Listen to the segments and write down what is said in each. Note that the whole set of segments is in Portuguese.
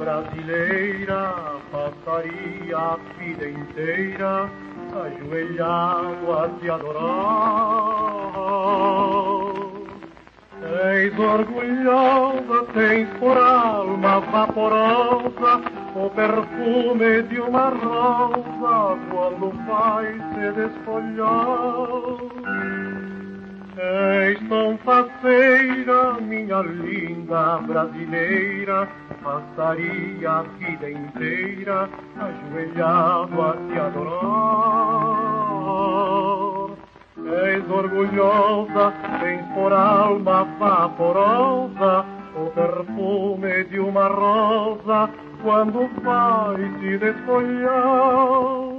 brasileira, passaria a vida inteira ajoelhado a te adorar. És orgulhosa, tens por alma vaporosa o perfume de uma rosa quando vai se desfolhar. És tão faceira, minha linda brasileira, passaria a vida inteira ajoelhado a te adorar. És orgulhosa, tens por alma vaporosa o perfume de uma rosa quando vai se desfolhar.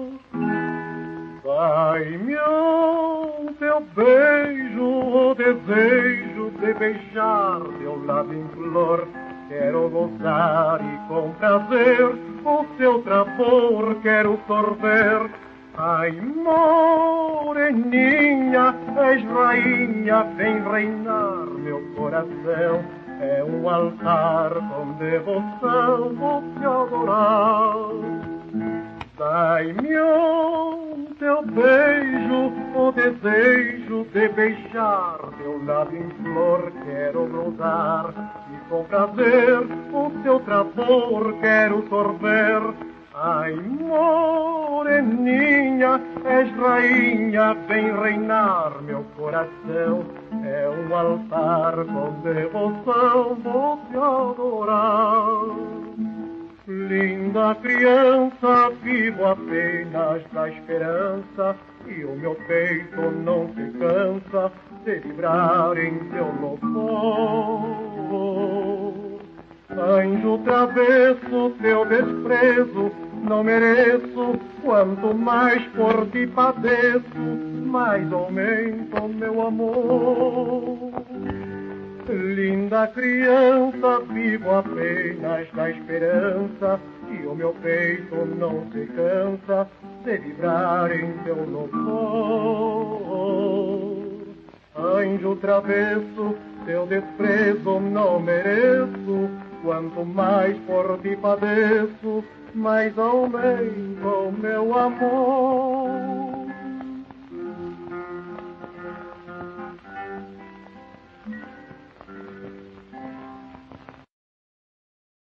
Dai-me um teu beijo, o desejo de beijar teu lábio em flor. Quero gozar e com prazer o teu travor quero sorver. Ai, moreninha, és rainha, vem reinar meu coração. É um altar com devoção, vou te adorar. Dai-me um teu beijo, o desejo de beijar teu lábio em flor. Quero gozar e com prazer o teu travor quero sorver. Ai, moreninha, és rainha, vem reinar meu coração. É um altar com devoção, vou te adorar. Linda criança, vivo apenas da esperança, e o meu peito não se cansa de vibrar em teu louvor. Anjo travesso, teu desprezo não mereço, quanto mais por ti padeço, mais aumenta o meu amor. Linda criança, vivo apenas da esperança, e o meu peito não se cansa de vibrar em teu louvor. Anjo travesso, teu desprezo não mereço, quanto mais por ti padeço, mais aumenta o meu amor.